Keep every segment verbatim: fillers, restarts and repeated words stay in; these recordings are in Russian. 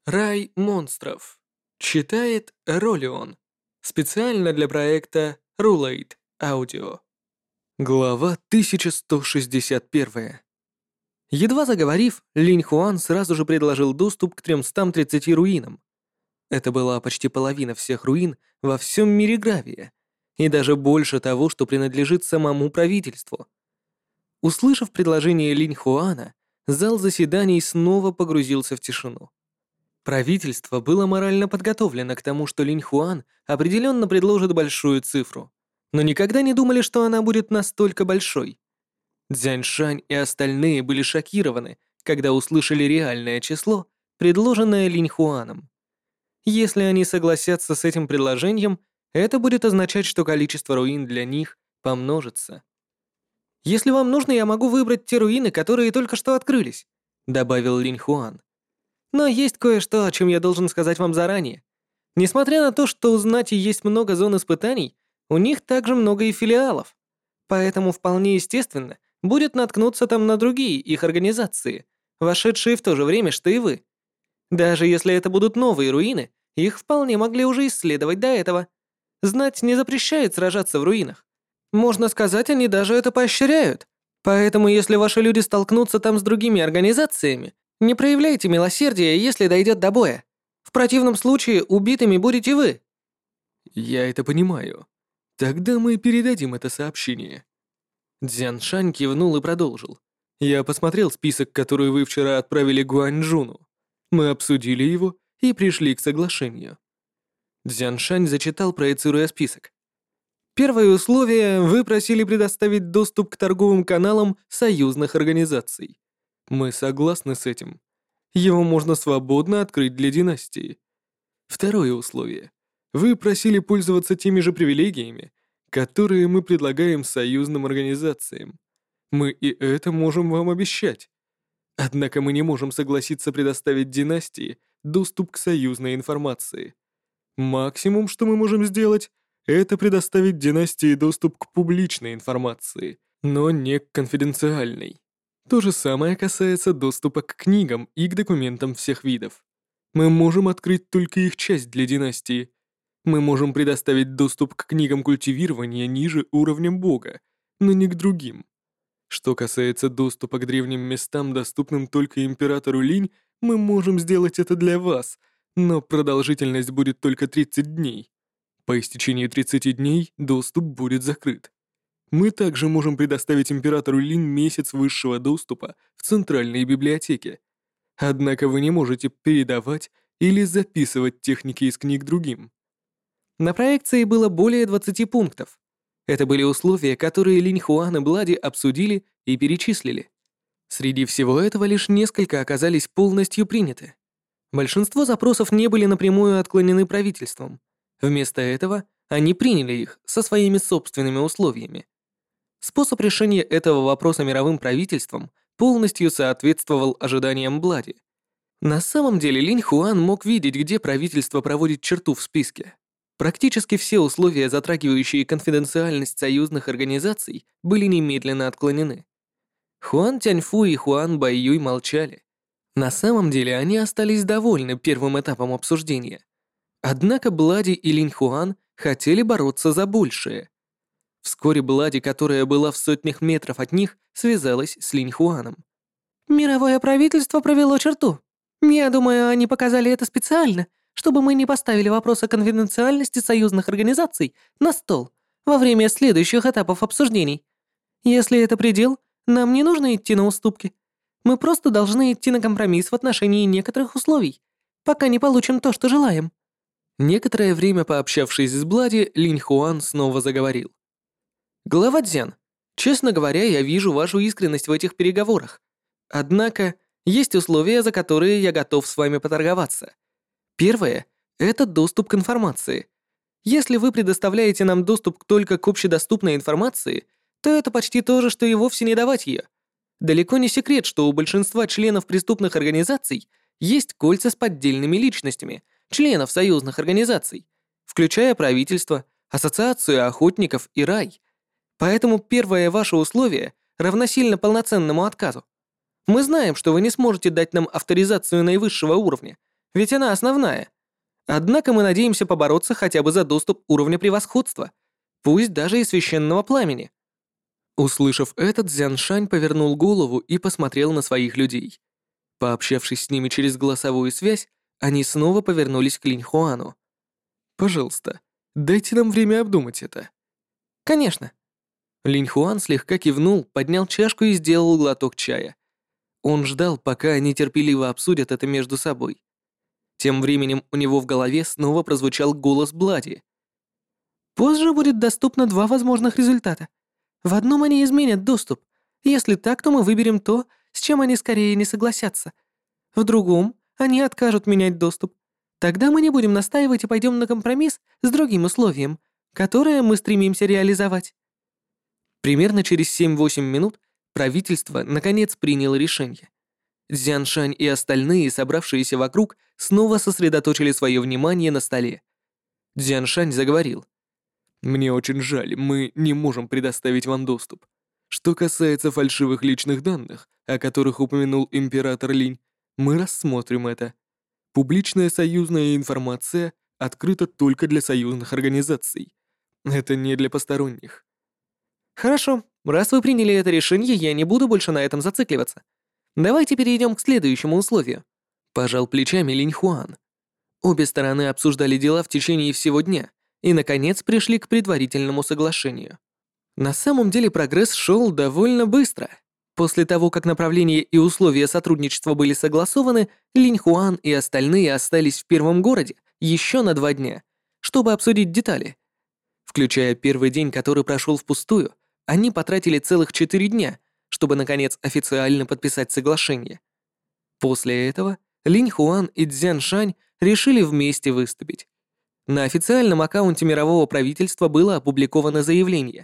Рай монстров. Читает Ролион. Специально для проекта Rulate Audio. Глава тысяча сто шестьдесят один. Едва заговорив, Линь Хуан сразу же предложил доступ к трёмстам тридцати руинам. Это была почти половина всех руин во всем мире Гравия, и даже больше того, что принадлежит самому правительству. Услышав предложение Линь Хуана, зал заседаний снова погрузился в тишину. Правительство было морально подготовлено к тому, что Линь Хуан определенно предложит большую цифру, но никогда не думали, что она будет настолько большой. Цзяньшань и остальные были шокированы, когда услышали реальное число, предложенное Линь Хуаном. Если они согласятся с этим предложением, это будет означать, что количество руин для них помножится. «Если вам нужно, я могу выбрать те руины, которые только что открылись», — добавил Линь Хуан. «Но есть кое-что, о чем я должен сказать вам заранее. Несмотря на то, что у знати есть много зон испытаний, у них также много и филиалов. Поэтому вполне естественно будет наткнуться там на другие их организации, вошедшие в то же время, что и вы. Даже если это будут новые руины, их вполне могли уже исследовать до этого. Знать не запрещает сражаться в руинах. Можно сказать, они даже это поощряют. Поэтому если ваши люди столкнутся там с другими организациями, не проявляйте милосердия, если дойдет до боя. В противном случае убитыми будете вы». «Я это понимаю. Тогда мы передадим это сообщение». Дзяншань кивнул и продолжил. «Я посмотрел список, который вы вчера отправили Гуаньчжуну. Мы обсудили его и пришли к соглашению». Дзяншань зачитал, проецируя список. Первое условие — вы просили предоставить доступ к торговым каналам союзных организаций. Мы согласны с этим. Его можно свободно открыть для династии. Второе условие. Вы просили пользоваться теми же привилегиями, которые мы предлагаем союзным организациям. Мы и это можем вам обещать. Однако мы не можем согласиться предоставить династии доступ к союзной информации. Максимум, что мы можем сделать, это предоставить династии доступ к публичной информации, но не к конфиденциальной. То же самое касается доступа к книгам и к документам всех видов. Мы можем открыть только их часть для династии. Мы можем предоставить доступ к книгам культивирования ниже уровня бога, но не к другим. Что касается доступа к древним местам, доступным только императору Линь, мы можем сделать это для вас, но продолжительность будет только тридцать дней. По истечении тридцати дней доступ будет закрыт. Мы также можем предоставить императору Лин месяц высшего доступа в центральной библиотеке. Однако вы не можете передавать или записывать техники из книг другим. На проекции было более двадцати пунктов. Это были условия, которые Линь Хуан и Блади обсудили и перечислили. Среди всего этого лишь несколько оказались полностью приняты. Большинство запросов не были напрямую отклонены правительством. Вместо этого они приняли их со своими собственными условиями. Способ решения этого вопроса мировым правительством полностью соответствовал ожиданиям Блади. На самом деле Линь Хуан мог видеть, где правительство проводит черту в списке. Практически все условия, затрагивающие конфиденциальность союзных организаций, были немедленно отклонены. Хуан Тяньфу и Хуан Байюй молчали. На самом деле они остались довольны первым этапом обсуждения. Однако Блади и Линь Хуан хотели бороться за большее. Вскоре Блади, которая была в сотнях метров от них, связалась с Линь Хуаном. «Мировое правительство провело черту. Я думаю, они показали это специально, чтобы мы не поставили вопрос о конфиденциальности союзных организаций на стол во время следующих этапов обсуждений. Если это предел, нам не нужно идти на уступки. Мы просто должны идти на компромисс в отношении некоторых условий, пока не получим то, что желаем». Некоторое время пообщавшись с Блади, Линь Хуан снова заговорил. «Глава Дзян, честно говоря, я вижу вашу искренность в этих переговорах. Однако, есть условия, за которые я готов с вами поторговаться. Первое — это доступ к информации. Если вы предоставляете нам доступ только к общедоступной информации, то это почти то же, что и вовсе не давать ее. Далеко не секрет, что у большинства членов преступных организаций есть кольца с поддельными личностями, членов союзных организаций, включая правительство, ассоциацию охотников и рай. Поэтому первое ваше условие равносильно полноценному отказу. Мы знаем, что вы не сможете дать нам авторизацию наивысшего уровня, ведь она основная. Однако мы надеемся побороться хотя бы за доступ уровня превосходства, пусть даже и священного пламени». Услышав это, Цзяншань повернул голову и посмотрел на своих людей. Пообщавшись с ними через голосовую связь, они снова повернулись к Линьхуану. «Пожалуйста, дайте нам время обдумать это». «Конечно». Линьхуан слегка кивнул, поднял чашку и сделал глоток чая. Он ждал, пока они терпеливо обсудят это между собой. Тем временем у него в голове снова прозвучал голос Блади. «Позже будет доступно два возможных результата. В одном они изменят доступ. Если так, то мы выберем то, с чем они скорее не согласятся. В другом они откажут менять доступ. Тогда мы не будем настаивать и пойдем на компромисс с другим условием, которое мы стремимся реализовать». Примерно через семь-восемь минут правительство наконец приняло решение. Цзяншань и остальные, собравшиеся вокруг, снова сосредоточили свое внимание на столе. Цзяншань заговорил. «Мне очень жаль, мы не можем предоставить вам доступ. Что касается фальшивых личных данных, о которых упомянул император Линь, мы рассмотрим это. Публичная союзная информация открыта только для союзных организаций. Это не для посторонних». «Хорошо, раз вы приняли это решение, я не буду больше на этом зацикливаться. Давайте перейдем к следующему условию», — пожал плечами Линьхуан. Обе стороны обсуждали дела в течение всего дня и, наконец, пришли к предварительному соглашению. На самом деле прогресс шел довольно быстро. После того, как направления и условия сотрудничества были согласованы, Линьхуан и остальные остались в первом городе еще на два дня, чтобы обсудить детали. Включая первый день, который прошел впустую, они потратили целых четыре дня, чтобы, наконец, официально подписать соглашение. После этого Линьхуан и Цзяншань решили вместе выступить. На официальном аккаунте мирового правительства было опубликовано заявление.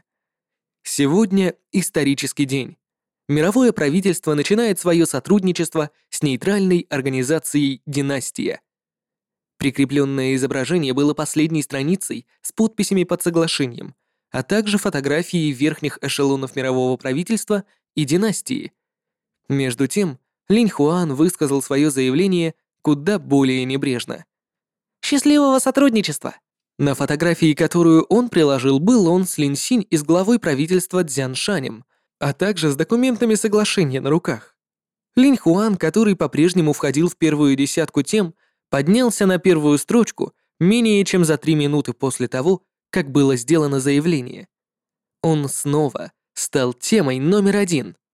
Сегодня исторический день. Мировое правительство начинает свое сотрудничество с нейтральной организацией «Династия». Прикрепленное изображение было последней страницей с подписями под соглашением, а также фотографией верхних эшелонов мирового правительства и династии. Между тем, Линьхуан высказал свое заявление куда более небрежно. «Счастливого сотрудничества!» На фотографии, которую он приложил, был он с Линьсинь и с главой правительства Цзяншанем, а также с документами соглашения на руках. Линьхуан, который по-прежнему входил в первую десятку тем, поднялся на первую строчку менее чем за три минуты после того, как было сделано заявление. Он снова стал темой номер один.